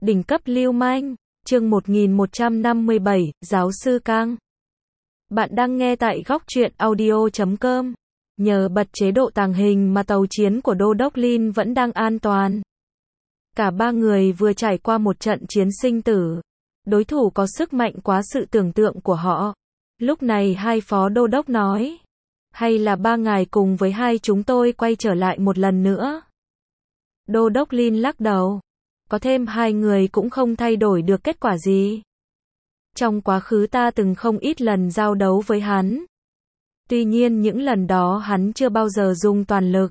Đỉnh cấp lưu manh, chương 1157, giáo sư Cang. Bạn đang nghe tại góc truyện audio.com. Nhờ bật chế độ tàng hình mà tàu chiến của Đô Đốc Lin vẫn đang an toàn. Cả ba người vừa trải qua một trận chiến sinh tử. Đối thủ có sức mạnh quá sự tưởng tượng của họ. Lúc này hai phó đô đốc nói. Hay là ba ngài cùng với hai chúng tôi quay trở lại một lần nữa? Đô đốc Lin lắc đầu. Có thêm hai người cũng không thay đổi được kết quả gì. Trong quá khứ ta từng không ít lần giao đấu với hắn. Tuy nhiên những lần đó hắn chưa bao giờ dùng toàn lực.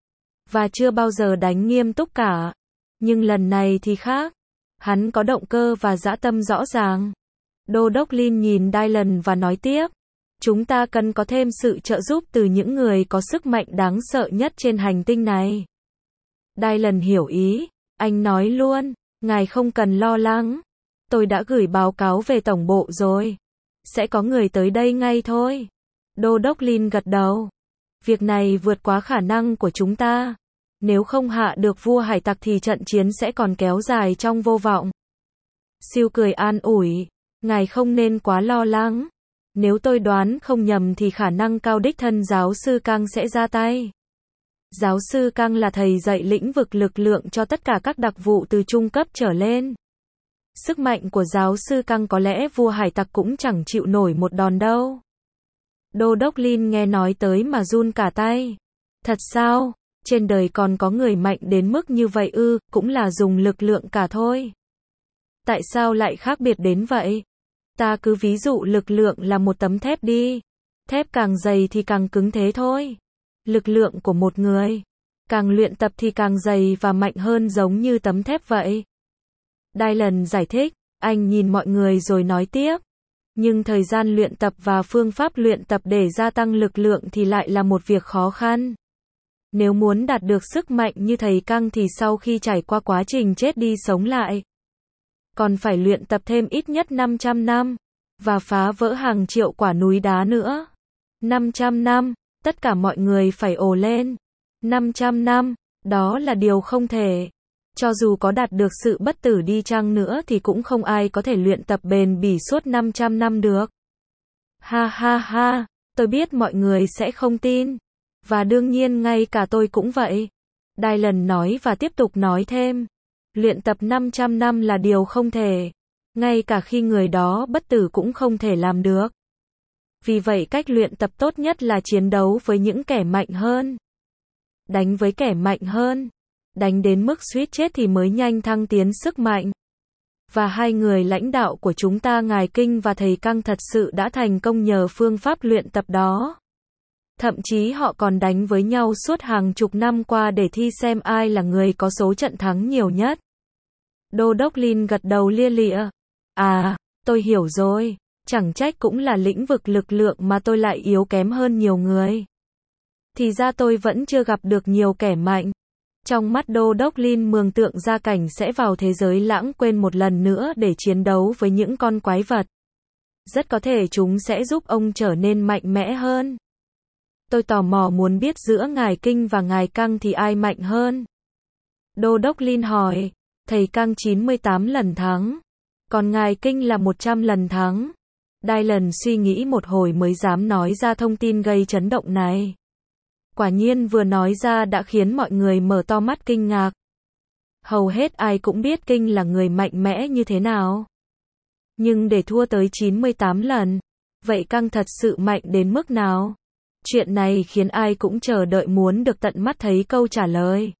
Và chưa bao giờ đánh nghiêm túc cả. Nhưng lần này thì khác. Hắn có động cơ và dã tâm rõ ràng. Đô đốc Lin nhìn Dylan và nói tiếp. Chúng ta cần có thêm sự trợ giúp từ những người có sức mạnh đáng sợ nhất trên hành tinh này. Dylan hiểu ý. Anh nói luôn, ngài không cần lo lắng. Tôi đã gửi báo cáo về tổng bộ rồi. Sẽ có người tới đây ngay thôi. Đô đốc Lin gật đầu. Việc này vượt quá khả năng của chúng ta. Nếu không hạ được vua hải tặc thì trận chiến sẽ còn kéo dài trong vô vọng. Siêu cười an ủi. Ngài không nên quá lo lắng. Nếu tôi đoán không nhầm thì khả năng cao đích thân giáo sư Cang sẽ ra tay. Giáo sư Cang là thầy dạy lĩnh vực lực lượng cho tất cả các đặc vụ từ trung cấp trở lên. Sức mạnh của giáo sư Cang có lẽ vua hải tặc cũng chẳng chịu nổi một đòn đâu. Đô đốc Lin nghe nói tới mà run cả tay. Thật sao? Trên đời còn có người mạnh đến mức như vậy ư? Cũng là dùng lực lượng cả thôi. Tại sao lại khác biệt đến vậy? Ta cứ ví dụ lực lượng là một tấm thép đi. Thép càng dày thì càng cứng thế thôi. Lực lượng của một người, càng luyện tập thì càng dày và mạnh hơn giống như tấm thép vậy. Dylan giải thích, anh nhìn mọi người rồi nói tiếp. Nhưng thời gian luyện tập và phương pháp luyện tập để gia tăng lực lượng thì lại là một việc khó khăn. Nếu muốn đạt được sức mạnh như thầy Cang thì sau khi trải qua quá trình chết đi sống lại, còn phải luyện tập thêm ít nhất 500 năm, và phá vỡ hàng triệu quả núi đá nữa. 500 năm. Tất cả mọi người phải ồ lên. 500 năm, đó là điều không thể. Cho dù có đạt được sự bất tử đi chăng nữa thì cũng không ai có thể luyện tập bền bỉ suốt 500 năm được. Ha ha ha, tôi biết mọi người sẽ không tin. Và đương nhiên ngay cả tôi cũng vậy. Dylan nói và tiếp tục nói thêm. Luyện tập 500 năm là điều không thể. Ngay cả khi người đó bất tử cũng không thể làm được. Vì vậy cách luyện tập tốt nhất là chiến đấu với những kẻ mạnh hơn. Đánh với kẻ mạnh hơn. Đánh đến mức suýt chết thì mới nhanh thăng tiến sức mạnh. Và hai người lãnh đạo của chúng ta ngài Kinh và thầy Cang thật sự đã thành công nhờ phương pháp luyện tập đó. Thậm chí họ còn đánh với nhau suốt hàng chục năm qua để thi xem ai là người có số trận thắng nhiều nhất. Đô đốc Lin gật đầu lia lịa. À, tôi hiểu rồi. Chẳng trách cũng là lĩnh vực lực lượng mà tôi lại yếu kém hơn nhiều người. Thì ra tôi vẫn chưa gặp được nhiều kẻ mạnh. Trong mắt Đô đốc Lin mường tượng ra cảnh sẽ vào thế giới lãng quên một lần nữa để chiến đấu với những con quái vật. Rất có thể chúng sẽ giúp ông trở nên mạnh mẽ hơn. Tôi tò mò muốn biết giữa ngài Kinh và ngài Cang thì ai mạnh hơn. Đô đốc Lin hỏi. Thầy Cang 98 lần thắng. Còn ngài Kinh là 100 lần thắng. Dylan suy nghĩ một hồi mới dám nói ra thông tin gây chấn động này. Quả nhiên vừa nói ra đã khiến mọi người mở to mắt kinh ngạc. Hầu hết ai cũng biết Kinh là người mạnh mẽ như thế nào. Nhưng để thua tới 98 lần, vậy Cang thật sự mạnh đến mức nào? Chuyện này khiến ai cũng chờ đợi muốn được tận mắt thấy câu trả lời.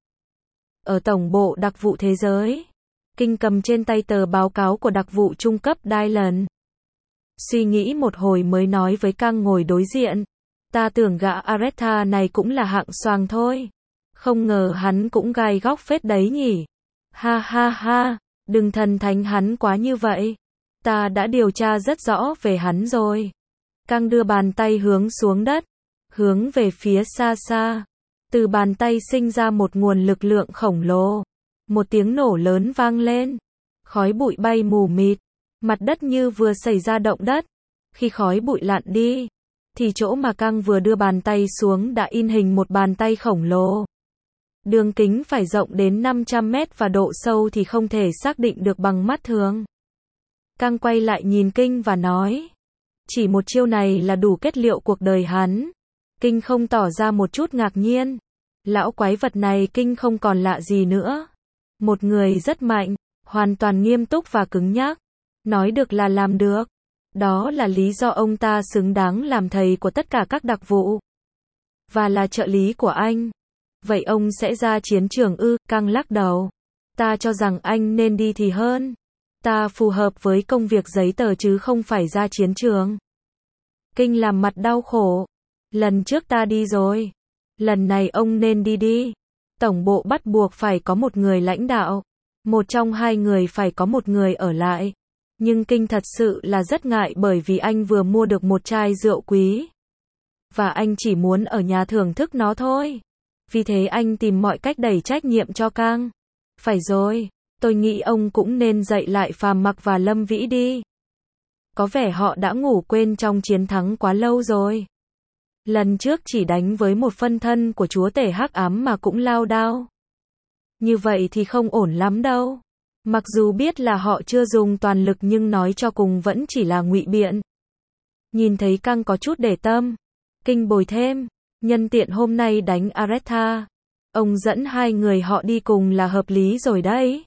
Ở tổng bộ đặc vụ thế giới, Kinh cầm trên tay tờ báo cáo của đặc vụ trung cấp Dylan. Suy nghĩ một hồi mới nói với Cang ngồi đối diện. Ta tưởng gã Aretha này cũng là hạng xoàng thôi. Không ngờ hắn cũng gai góc phết đấy nhỉ. Ha ha ha, đừng thần thánh hắn quá như vậy. Ta đã điều tra rất rõ về hắn rồi. Cang đưa bàn tay hướng xuống đất. Hướng về phía xa xa. Từ bàn tay sinh ra một nguồn lực lượng khổng lồ. Một tiếng nổ lớn vang lên. Khói bụi bay mù mịt. Mặt đất như vừa xảy ra động đất. Khi khói bụi lặn đi, thì chỗ mà Cang vừa đưa bàn tay xuống đã in hình một bàn tay khổng lồ. Đường kính phải rộng đến 500 mét và độ sâu thì không thể xác định được bằng mắt thường. Cang quay lại nhìn Kinh và nói. Chỉ một chiêu này là đủ kết liễu cuộc đời hắn. Kinh không tỏ ra một chút ngạc nhiên. Lão quái vật này Kinh không còn lạ gì nữa. Một người rất mạnh, hoàn toàn nghiêm túc và cứng nhắc. Nói được là làm được. Đó là lý do ông ta xứng đáng làm thầy của tất cả các đặc vụ. Và là trợ lý của anh. Vậy ông sẽ ra chiến trường ư? Cang lắc đầu. Ta cho rằng anh nên đi thì hơn. Ta phù hợp với công việc giấy tờ chứ không phải ra chiến trường. Kinh làm mặt đau khổ. Lần trước ta đi rồi. Lần này ông nên đi đi. Tổng bộ bắt buộc phải có một người lãnh đạo. Một trong hai người phải có một người ở lại. Nhưng Kinh thật sự là rất ngại bởi vì anh vừa mua được một chai rượu quý. Và anh chỉ muốn ở nhà thưởng thức nó thôi. Vì thế anh tìm mọi cách đẩy trách nhiệm cho Cang. Phải rồi, tôi nghĩ ông cũng nên dạy lại Phàm Mặc và Lâm Vĩ đi. Có vẻ họ đã ngủ quên trong chiến thắng quá lâu rồi. Lần trước chỉ đánh với một phân thân của chúa tể hắc ám mà cũng lao đao. Như vậy thì không ổn lắm đâu. Mặc dù biết là họ chưa dùng toàn lực nhưng nói cho cùng vẫn chỉ là ngụy biện. Nhìn thấy Cang có chút để tâm. Kinh bồi thêm. Nhân tiện hôm nay đánh Aretha. Ông dẫn hai người họ đi cùng là hợp lý rồi đấy.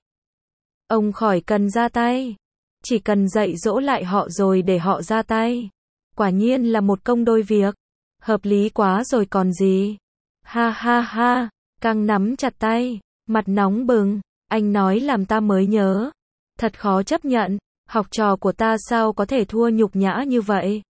Ông khỏi cần ra tay. Chỉ cần dạy dỗ lại họ rồi để họ ra tay. Quả nhiên là một công đôi việc. Hợp lý quá rồi còn gì. Ha ha ha. Cang nắm chặt tay. Mặt nóng bừng. Anh nói làm ta mới nhớ. Thật khó chấp nhận. Học trò của ta sao có thể thua nhục nhã như vậy.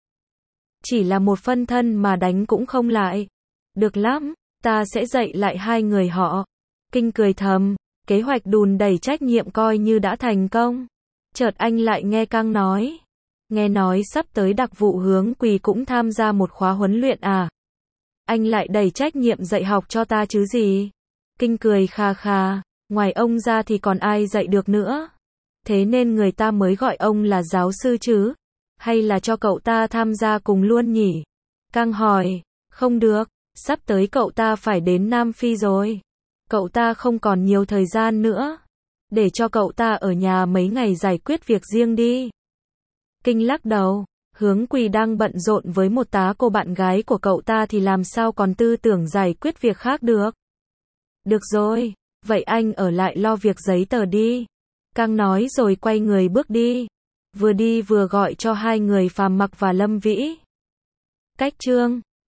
Chỉ là một phân thân mà đánh cũng không lại. Được lắm. Ta sẽ dạy lại hai người họ. Kinh cười thầm. Kế hoạch đùn đẩy trách nhiệm coi như đã thành công. Chợt anh lại nghe Cang nói. Nghe nói sắp tới đặc vụ Hướng Quỳ cũng tham gia một khóa huấn luyện à. Anh lại đẩy trách nhiệm dạy học cho ta chứ gì. Kinh cười kha kha. Ngoài ông ra thì còn ai dạy được nữa. Thế nên người ta mới gọi ông là giáo sư chứ. Hay là cho cậu ta tham gia cùng luôn nhỉ? Cang hỏi. Không được. Sắp tới cậu ta phải đến Nam Phi rồi. Cậu ta không còn nhiều thời gian nữa. Để cho cậu ta ở nhà mấy ngày giải quyết việc riêng đi. Kinh lắc đầu. Hướng Quỳ đang bận rộn với một tá cô bạn gái của cậu ta thì làm sao còn tư tưởng giải quyết việc khác được. Được rồi. Vậy anh ở lại lo việc giấy tờ đi. Cang nói rồi quay người bước đi. Vừa đi vừa gọi cho hai người Phàm Mặc và Lâm Vĩ. Cách chương